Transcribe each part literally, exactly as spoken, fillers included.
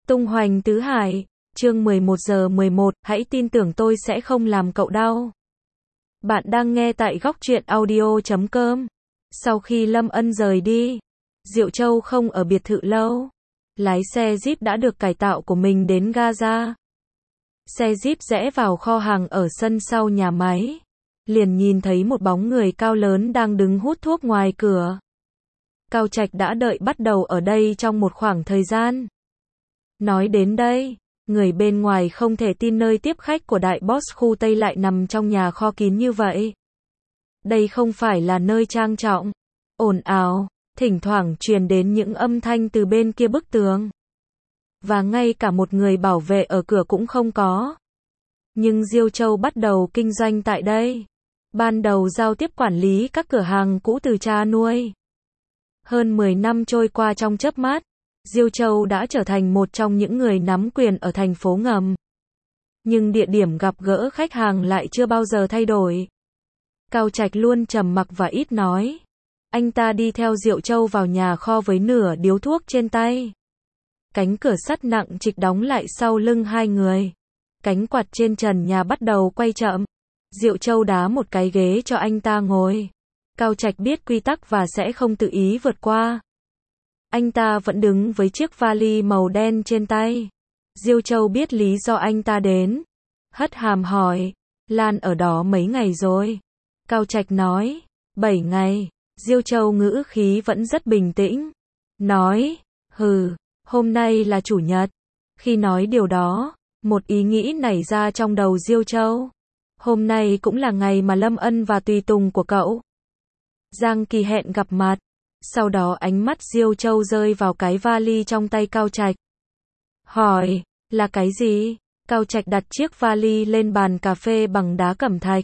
Tung hoành tứ hải, chương mười một giờ mười một, hãy tin tưởng tôi sẽ không làm cậu đau. Bạn đang nghe tại góc truyện audio chấm com. Sau khi Lâm Ân rời đi, Diệu Châu không ở biệt thự lâu. Lái xe Jeep đã được cải tạo của mình đến Gaza. Xe Jeep rẽ vào kho hàng ở sân sau nhà máy. Liền nhìn thấy một bóng người cao lớn đang đứng hút thuốc ngoài cửa. Cao Trạch đã đợi bắt đầu ở đây trong một khoảng thời gian. Nói đến đây, người bên ngoài không thể tin nơi tiếp khách của đại boss khu Tây lại nằm trong nhà kho kín như vậy. Đây không phải là nơi trang trọng, ồn ào, thỉnh thoảng truyền đến những âm thanh từ bên kia bức tường. Và ngay cả một người bảo vệ ở cửa cũng không có. Nhưng Diêu Châu bắt đầu kinh doanh tại đây. Ban đầu giao tiếp quản lý các cửa hàng cũ từ cha nuôi. Hơn mười năm trôi qua trong chớp mắt, Diêu Châu đã trở thành một trong những người nắm quyền ở thành phố ngầm. Nhưng địa điểm gặp gỡ khách hàng lại chưa bao giờ thay đổi. Cao Trạch luôn trầm mặc và ít nói. Anh ta đi theo Diệu Châu vào nhà kho với nửa điếu thuốc trên tay. Cánh cửa sắt nặng trịch đóng lại sau lưng hai người. Cánh quạt trên trần nhà bắt đầu quay chậm. Diệu Châu đá một cái ghế cho anh ta ngồi. Cao Trạch biết quy tắc và sẽ không tự ý vượt qua. Anh ta vẫn đứng với chiếc vali màu đen trên tay. Diêu Châu biết lý do anh ta đến. Hất hàm hỏi, Lan ở đó mấy ngày rồi? Cao Trạch nói, bảy ngày. Diêu Châu ngữ khí vẫn rất bình tĩnh. Nói, hừ, hôm nay là chủ nhật. Khi nói điều đó, một ý nghĩ nảy ra trong đầu Diêu Châu. Hôm nay cũng là ngày mà Lâm Ân và tùy tùng của cậu Giang Kỳ hẹn gặp mặt. Sau đó ánh mắt Diêu Châu rơi vào cái vali trong tay Cao Trạch. Hỏi, là cái gì? Cao Trạch đặt chiếc vali lên bàn cà phê bằng đá cẩm thạch.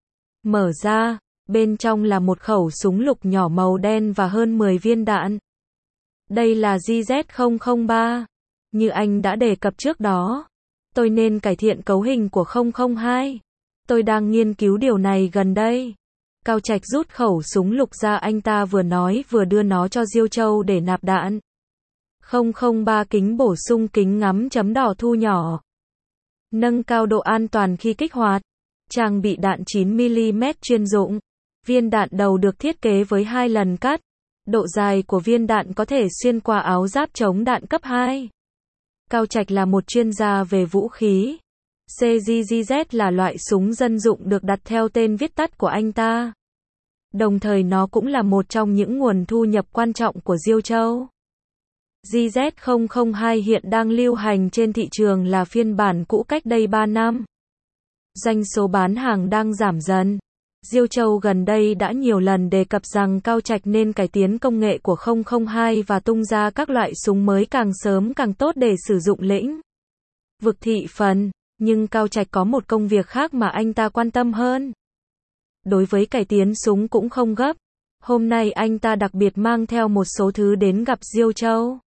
Mở ra, bên trong là một khẩu súng lục nhỏ màu đen và hơn mười viên đạn. Đây là G Z không không ba. Như anh đã đề cập trước đó, tôi nên cải thiện cấu hình của không không hai. Tôi đang nghiên cứu điều này gần đây. Cao Trạch rút khẩu súng lục ra, anh ta vừa nói vừa đưa nó cho Diêu Châu để nạp đạn. không không ba kính bổ sung kính ngắm chấm đỏ thu nhỏ. Nâng cao độ an toàn khi kích hoạt. Trang bị đạn chín mi li mét chuyên dụng. Viên đạn đầu được thiết kế với hai lần cắt. Độ dài của viên đạn có thể xuyên qua áo giáp chống đạn cấp hai. Cao Trạch là một chuyên gia về vũ khí. C G G Z là loại súng dân dụng được đặt theo tên viết tắt của anh ta. Đồng thời nó cũng là một trong những nguồn thu nhập quan trọng của Diêu Châu. G Z không không hai hiện đang lưu hành trên thị trường là phiên bản cũ cách đây ba năm. Doanh số bán hàng đang giảm dần. Diêu Châu gần đây đã nhiều lần đề cập rằng Cao Trạch nên cải tiến công nghệ của không không hai và tung ra các loại súng mới càng sớm càng tốt để sử dụng lĩnh vực thị phần. Nhưng Cao Trạch có một công việc khác mà anh ta quan tâm hơn. Đối với cải tiến súng cũng không gấp. Hôm nay anh ta đặc biệt mang theo một số thứ đến gặp Diêu Châu.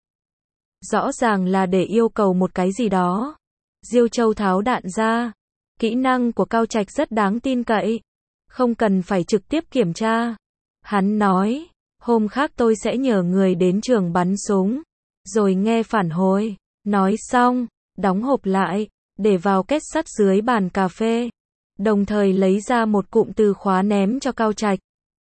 Rõ ràng là để yêu cầu một cái gì đó. Diêu Châu tháo đạn ra. Kỹ năng của Cao Trạch rất đáng tin cậy. Không cần phải trực tiếp kiểm tra. Hắn nói, hôm khác tôi sẽ nhờ người đến trường bắn súng. Rồi nghe phản hồi. Nói xong, đóng hộp lại, để vào kết sắt dưới bàn cà phê. Đồng thời lấy ra một cụm từ khóa ném cho Cao Trạch.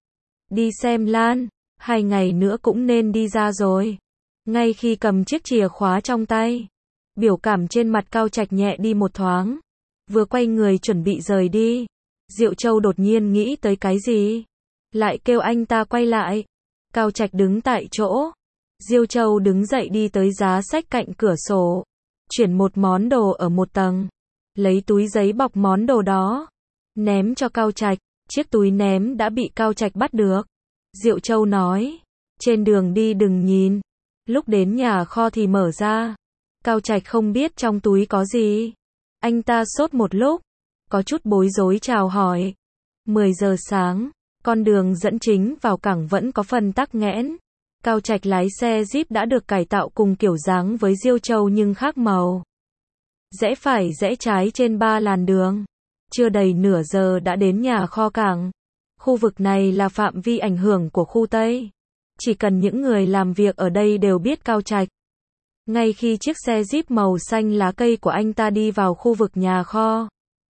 Đi xem Lan, hai ngày nữa cũng nên đi ra rồi. Ngay khi cầm chiếc chìa khóa trong tay, biểu cảm trên mặt Cao Trạch nhẹ đi một thoáng. Vừa quay người chuẩn bị rời đi, Diệu Châu đột nhiên nghĩ tới cái gì, lại kêu anh ta quay lại. Cao Trạch đứng tại chỗ. Diêu Châu đứng dậy đi tới giá sách cạnh cửa sổ, chuyển một món đồ ở một tầng, lấy túi giấy bọc món đồ đó, ném cho Cao Trạch. Chiếc túi ném đã bị Cao Trạch bắt được. Diệu Châu nói, trên đường đi đừng nhìn, lúc đến nhà kho thì mở ra. Cao Trạch không biết trong túi có gì. Anh ta sốt một lúc, có chút bối rối chào hỏi. mười giờ sáng, con đường dẫn chính vào cảng vẫn có phần tắc nghẽn. Cao Trạch lái xe Jeep đã được cải tạo cùng kiểu dáng với Diêu Châu nhưng khác màu. Rẽ phải rẽ trái trên ba làn đường. Chưa đầy nửa giờ đã đến nhà kho cảng. Khu vực này là phạm vi ảnh hưởng của khu Tây. Chỉ cần những người làm việc ở đây đều biết Cao Trạch. Ngay khi chiếc xe Jeep màu xanh lá cây của anh ta đi vào khu vực nhà kho,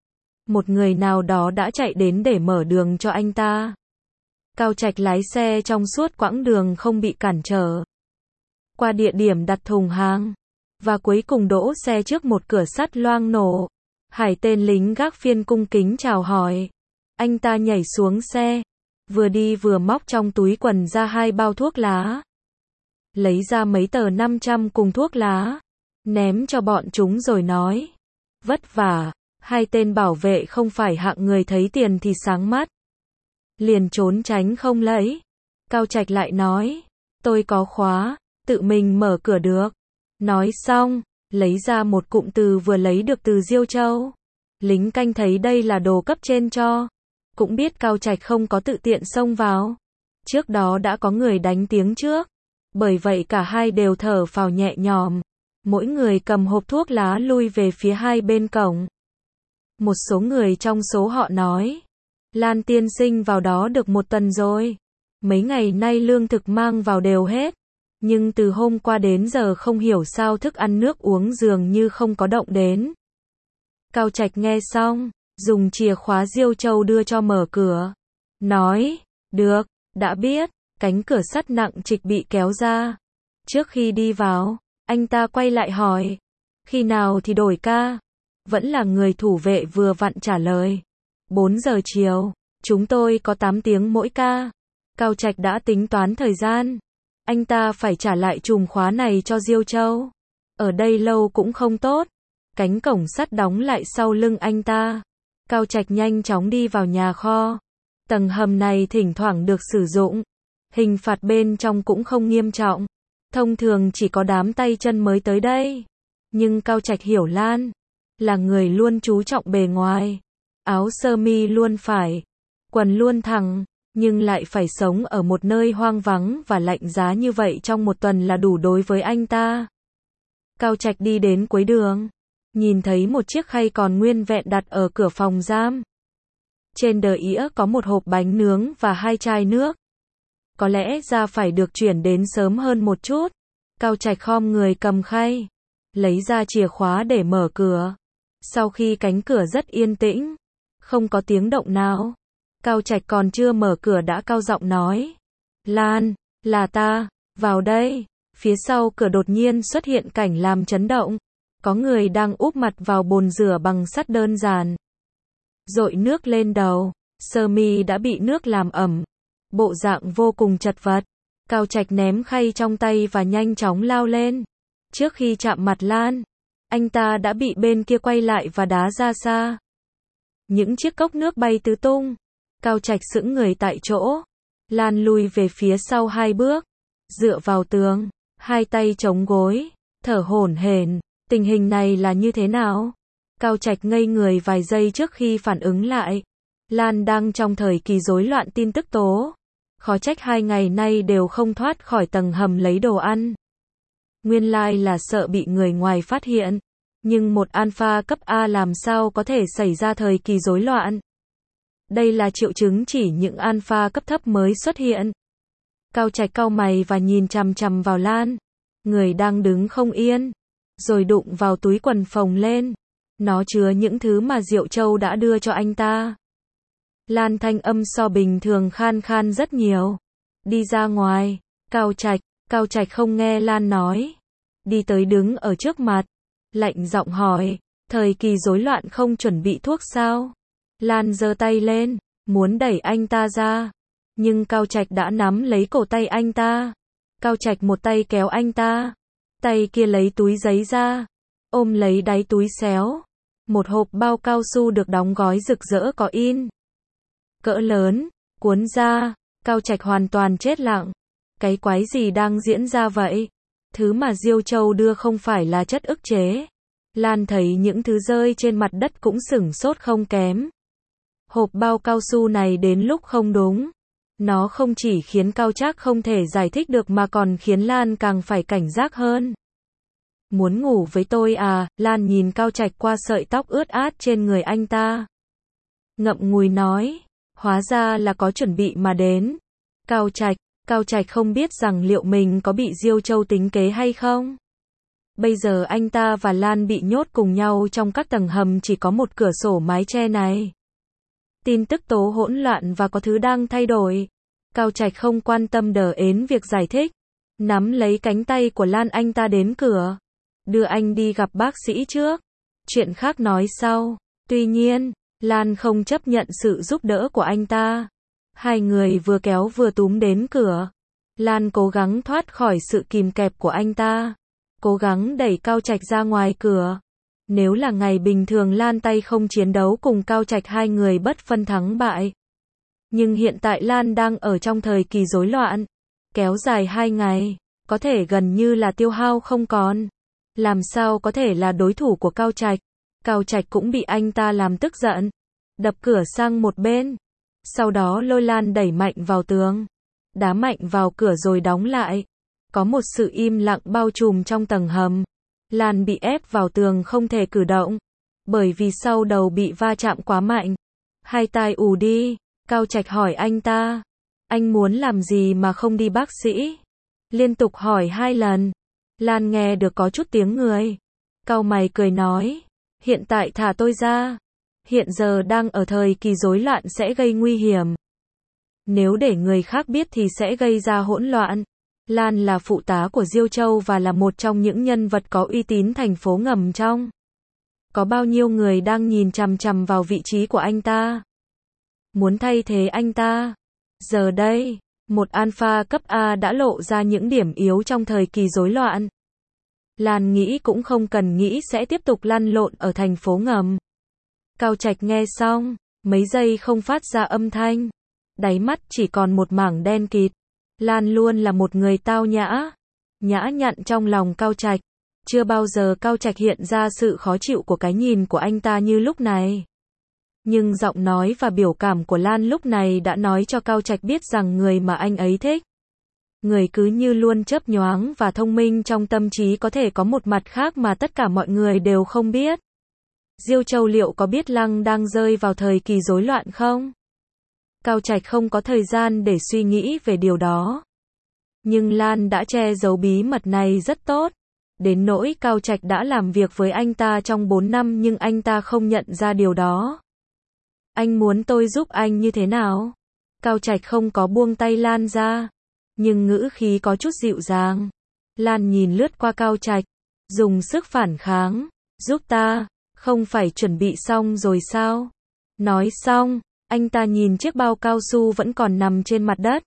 một người nào đó đã chạy đến để mở đường cho anh ta. Cao Trạch lái xe trong suốt quãng đường không bị cản trở, qua địa điểm đặt thùng hàng, và cuối cùng đỗ xe trước một cửa sắt loang nổ. Hải tên lính gác phiên cung kính chào hỏi. Anh ta nhảy xuống xe, vừa đi vừa móc trong túi quần ra hai bao thuốc lá, lấy ra mấy tờ năm trăm cùng thuốc lá, ném cho bọn chúng rồi nói, vất vả. Hai tên bảo vệ không phải hạng người thấy tiền thì sáng mắt, liền trốn tránh không lấy. Cao Trạch lại nói, tôi có khóa, tự mình mở cửa được. Nói xong, lấy ra một cụm từ vừa lấy được từ Diêu Châu. Lính canh thấy đây là đồ cấp trên cho, cũng biết Cao Trạch không có tự tiện xông vào. Trước đó đã có người đánh tiếng trước, bởi vậy cả hai đều thở phào nhẹ nhõm. Mỗi người cầm hộp thuốc lá lui về phía hai bên cổng. Một số người trong số họ nói, Lan tiên sinh vào đó được một tuần rồi. Mấy ngày nay lương thực mang vào đều hết. Nhưng từ hôm qua đến giờ không hiểu sao thức ăn nước uống dường như không có động đến. Cao Trạch nghe xong, dùng chìa khóa Diêu Châu đưa cho mở cửa. Nói, được, đã biết. Cánh cửa sắt nặng trịch bị kéo ra. Trước khi đi vào, anh ta quay lại hỏi, khi nào thì đổi ca? Vẫn là người thủ vệ vừa vặn trả lời. bốn giờ chiều, chúng tôi có tám tiếng mỗi ca. Cao Trạch đã tính toán thời gian. Anh ta phải trả lại chùm khóa này cho Diêu Châu. Ở đây lâu cũng không tốt. Cánh cổng sắt đóng lại sau lưng anh ta. Cao Trạch nhanh chóng đi vào nhà kho. Tầng hầm này thỉnh thoảng được sử dụng. Hình phạt bên trong cũng không nghiêm trọng. Thông thường chỉ có đám tay chân mới tới đây. Nhưng Cao Trạch hiểu Lan là người luôn chú trọng bề ngoài. Áo sơ mi luôn phải, quần luôn thẳng, nhưng lại phải sống ở một nơi hoang vắng và lạnh giá như vậy trong một tuần là đủ đối với anh ta. Cao Trạch đi đến cuối đường, nhìn thấy một chiếc khay còn nguyên vẹn đặt ở cửa phòng giam. Trên đờ ĩa có một hộp bánh nướng và hai chai nước. Có lẽ ra phải được chuyển đến sớm hơn một chút. Cao Trạch khom người cầm khay, lấy ra chìa khóa để mở cửa. Sau khi cánh cửa rất yên tĩnh, không có tiếng động nào, Cao Trạch còn chưa mở cửa đã cao giọng nói, Lan, là ta, vào đây. Phía sau cửa đột nhiên xuất hiện cảnh làm chấn động. Có người đang úp mặt vào bồn rửa bằng sắt đơn giản, dội nước lên đầu, sơ mi đã bị nước làm ẩm, bộ dạng vô cùng chật vật. Cao Trạch ném khay trong tay và nhanh chóng lao lên. Trước khi chạm mặt Lan, anh ta đã bị bên kia quay lại và đá ra xa. Những chiếc cốc nước bay tứ tung. Cao Trạch sững người tại chỗ. Lan lùi về phía sau hai bước, dựa vào tường, hai tay chống gối, thở hổn hển. Tình hình này là như thế nào? Cao Trạch ngây người vài giây trước khi phản ứng lại. Lan đang trong thời kỳ rối loạn tin tức tố. Khó trách hai ngày nay đều không thoát khỏi tầng hầm lấy đồ ăn. Nguyên lai là sợ bị người ngoài phát hiện. Nhưng một alpha cấp A làm sao có thể xảy ra thời kỳ rối loạn? Đây là triệu chứng chỉ những alpha cấp thấp mới xuất hiện. Cao Trạch cau mày và nhìn chằm chằm vào Lan. Người đang đứng không yên. Rồi đụng vào túi quần phồng lên. Nó chứa những thứ mà Diệu Châu đã đưa cho anh ta. Lan thanh âm so bình thường khan khan rất nhiều. Đi ra ngoài. Cao Trạch. Cao Trạch không nghe Lan nói. Đi tới đứng ở trước mặt. Lạnh giọng hỏi. Thời kỳ rối loạn không chuẩn bị thuốc sao? Lan giơ tay lên, muốn đẩy anh ta ra. Nhưng Cao Trạch đã nắm lấy cổ tay anh ta. Cao Trạch một tay kéo anh ta. Tay kia lấy túi giấy ra. Ôm lấy đáy túi xéo. Một hộp bao cao su được đóng gói rực rỡ có in cỡ lớn, cuốn ra. Cao Trạch hoàn toàn chết lặng. Cái quái gì đang diễn ra vậy? Thứ mà Diêu Châu đưa không phải là chất ức chế. Lan thấy những thứ rơi trên mặt đất cũng sửng sốt không kém. Hộp bao cao su này đến lúc không đúng. Nó không chỉ khiến Cao Trác không thể giải thích được mà còn khiến Lan càng phải cảnh giác hơn. Muốn ngủ với tôi à? Lan nhìn Cao Trạch qua sợi tóc ướt át trên người anh ta. Ngậm ngùi nói. Hóa ra là có chuẩn bị mà đến. Cao Trạch, Cao Trạch không biết rằng liệu mình có bị Diêu Châu tính kế hay không. Bây giờ anh ta và Lan bị nhốt cùng nhau trong các tầng hầm chỉ có một cửa sổ mái che này. Tin tức tố hỗn loạn và có thứ đang thay đổi. Cao Trạch không quan tâm đờ ến việc giải thích. Nắm lấy cánh tay của Lan anh ta đến cửa. Đưa anh đi gặp bác sĩ trước. Chuyện khác nói sau. Tuy nhiên, Lan không chấp nhận sự giúp đỡ của anh ta. Hai người vừa kéo vừa túm đến cửa. Lan cố gắng thoát khỏi sự kìm kẹp của anh ta. Cố gắng đẩy Cao Trạch ra ngoài cửa. Nếu là ngày bình thường Lan tay không chiến đấu cùng Cao Trạch hai người bất phân thắng bại. Nhưng hiện tại Lan đang ở trong thời kỳ rối loạn. Kéo dài hai ngày, có thể gần như là tiêu hao không còn. Làm sao có thể là đối thủ của Cao Trạch. Cao Trạch cũng bị anh ta làm tức giận. Đập cửa sang một bên. Sau đó lôi Lan đẩy mạnh vào tường. Đá mạnh vào cửa rồi đóng lại. Có một sự im lặng bao trùm trong tầng hầm. Lan bị ép vào tường không thể cử động. Bởi vì sau đầu bị va chạm quá mạnh. Hai tai ù đi. Cao Trạch hỏi anh ta. Anh muốn làm gì mà không đi bác sĩ? Liên tục hỏi hai lần. Lan nghe được có chút tiếng người. Cau mày cười nói. Hiện tại thả tôi ra. Hiện giờ đang ở thời kỳ rối loạn sẽ gây nguy hiểm. Nếu để người khác biết thì sẽ gây ra hỗn loạn. Lan là phụ tá của Diêu Châu và là một trong những nhân vật có uy tín thành phố ngầm trong. Có bao nhiêu người đang nhìn chằm chằm vào vị trí của anh ta. Muốn thay thế anh ta. Giờ đây, một alpha cấp A đã lộ ra những điểm yếu trong thời kỳ rối loạn. Lan nghĩ cũng không cần nghĩ sẽ tiếp tục lăn lộn ở thành phố ngầm. Cao Trạch nghe xong, mấy giây không phát ra âm thanh. Đáy mắt chỉ còn một mảng đen kịt. Lan luôn là một người tao nhã, nhã nhặn trong lòng Cao Trạch. Chưa bao giờ Cao Trạch hiện ra sự khó chịu của cái nhìn của anh ta như lúc này. Nhưng giọng nói và biểu cảm của Lan lúc này đã nói cho Cao Trạch biết rằng người mà anh ấy thích. Người cứ như luôn chớp nhoáng và thông minh trong tâm trí có thể có một mặt khác mà tất cả mọi người đều không biết. Diêu Châu liệu có biết Lăng đang rơi vào thời kỳ rối loạn không? Cao Trạch không có thời gian để suy nghĩ về điều đó. Nhưng Lan đã che giấu bí mật này rất tốt. Đến nỗi Cao Trạch đã làm việc với anh ta trong bốn năm nhưng anh ta không nhận ra điều đó. Anh muốn tôi giúp anh như thế nào? Cao Trạch không có buông tay Lan ra. Nhưng ngữ khí có chút dịu dàng. Lan nhìn lướt qua Cao Trạch. Dùng sức phản kháng. Giúp ta, không phải chuẩn bị xong rồi sao? Nói xong, anh ta nhìn chiếc bao cao su vẫn còn nằm trên mặt đất.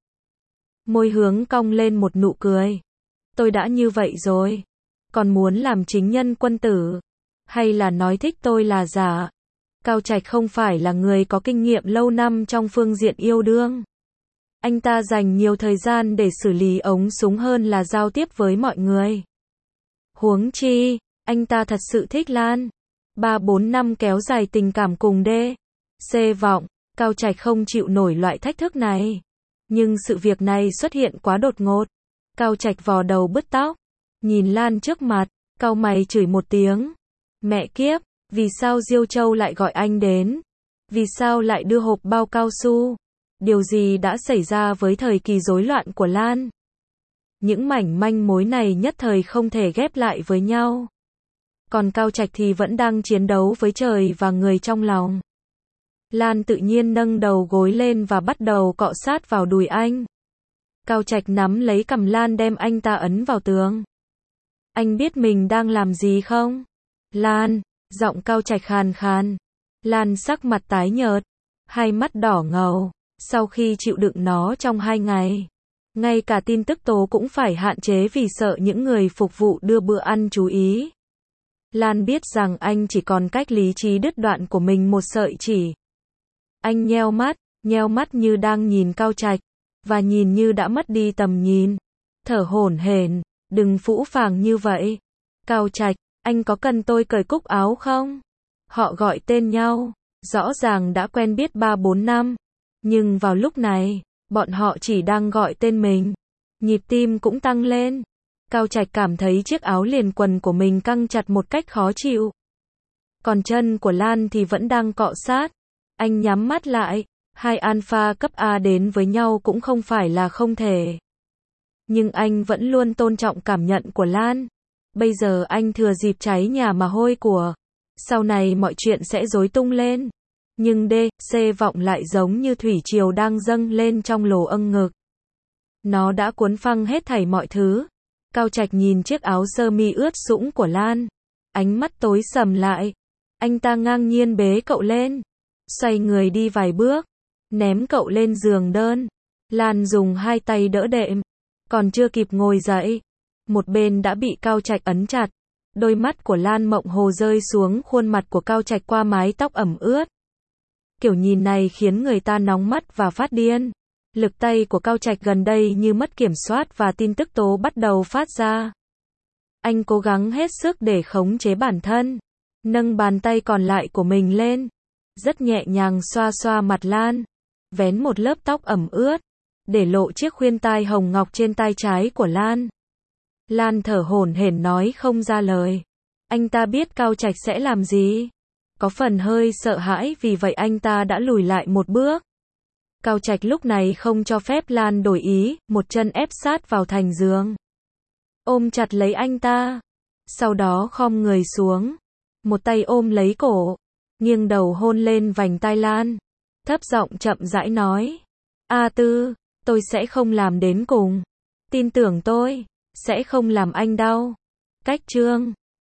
Môi hướng cong lên một nụ cười. Tôi đã như vậy rồi. Còn muốn làm chính nhân quân tử? Hay là nói thích tôi là giả? Cao Trạch không phải là người có kinh nghiệm lâu năm trong phương diện yêu đương. Anh ta dành nhiều thời gian để xử lý ống súng hơn là giao tiếp với mọi người. Huống chi, anh ta thật sự thích Lan. Ba bốn năm kéo dài tình cảm cùng đê. C vọng, Cao Trạch không chịu nổi loại thách thức này. Nhưng sự việc này xuất hiện quá đột ngột. Cao Trạch vò đầu bứt tóc. Nhìn Lan trước mặt, cau mày chửi một tiếng. Mẹ kiếp, vì sao Diêu Châu lại gọi anh đến? Vì sao lại đưa hộp bao cao su? Điều gì đã xảy ra với thời kỳ rối loạn của Lan? Những mảnh manh mối này nhất thời không thể ghép lại với nhau. Còn Cao Trạch thì vẫn đang chiến đấu với trời và người trong lòng. Lan tự nhiên nâng đầu gối lên và bắt đầu cọ sát vào đùi anh. Cao Trạch nắm lấy cằm Lan đem anh ta ấn vào tường. Anh biết mình đang làm gì không? Lan, giọng Cao Trạch khàn khàn. Lan sắc mặt tái nhợt, hai mắt đỏ ngầu. Sau khi chịu đựng nó trong hai ngày, ngay cả tin tức tố cũng phải hạn chế vì sợ những người phục vụ đưa bữa ăn chú ý. Lan biết rằng anh chỉ còn cách lý trí đứt đoạn của mình một sợi chỉ. Anh nheo mắt, nheo mắt như đang nhìn Cao Trạch, và nhìn như đã mất đi tầm nhìn. Thở hổn hển, đừng phũ phàng như vậy. Cao Trạch, anh có cần tôi cởi cúc áo không? Họ gọi tên nhau, rõ ràng đã quen biết ba bốn năm. Nhưng vào lúc này, bọn họ chỉ đang gọi tên mình. Nhịp tim cũng tăng lên. Cao Trạch cảm thấy chiếc áo liền quần của mình căng chặt một cách khó chịu. Còn chân của Lan thì vẫn đang cọ sát. Anh nhắm mắt lại. Hai alpha cấp A đến với nhau cũng không phải là không thể. Nhưng anh vẫn luôn tôn trọng cảm nhận của Lan. Bây giờ anh thừa dịp cháy nhà mà hôi của. Sau này mọi chuyện sẽ rối tung lên. Nhưng D, C vọng lại giống như thủy triều đang dâng lên trong lồ âng ngực. Nó đã cuốn phăng hết thảy mọi thứ. Cao Trạch nhìn chiếc áo sơ mi ướt sũng của Lan. Ánh mắt tối sầm lại. Anh ta ngang nhiên bế cậu lên. Xoay người đi vài bước. Ném cậu lên giường đơn. Lan dùng hai tay đỡ đệm. Còn chưa kịp ngồi dậy. Một bên đã bị Cao Trạch ấn chặt. Đôi mắt của Lan mộng hồ rơi xuống khuôn mặt của Cao Trạch qua mái tóc ẩm ướt. Kiểu nhìn này khiến người ta nóng mắt và phát điên. Lực tay của Cao Trạch gần đây như mất kiểm soát và tin tức tố bắt đầu phát ra. Anh cố gắng hết sức để khống chế bản thân. Nâng bàn tay còn lại của mình lên. Rất nhẹ nhàng xoa xoa mặt Lan. Vén một lớp tóc ẩm ướt. Để lộ chiếc khuyên tai hồng ngọc trên tai trái của Lan. Lan thở hổn hển nói không ra lời. Anh ta biết Cao Trạch sẽ làm gì. Có phần hơi sợ hãi vì vậy anh ta đã lùi lại một bước. Cao Trạch lúc này không cho phép Lan đổi ý, một chân ép sát vào thành giường. Ôm chặt lấy anh ta. Sau đó khom người xuống. Một tay ôm lấy cổ. Nghiêng đầu hôn lên vành tai Lan. Thấp giọng chậm rãi nói. A Tư, tôi sẽ không làm đến cùng. Tin tưởng tôi. Sẽ không làm anh đau. Cách chương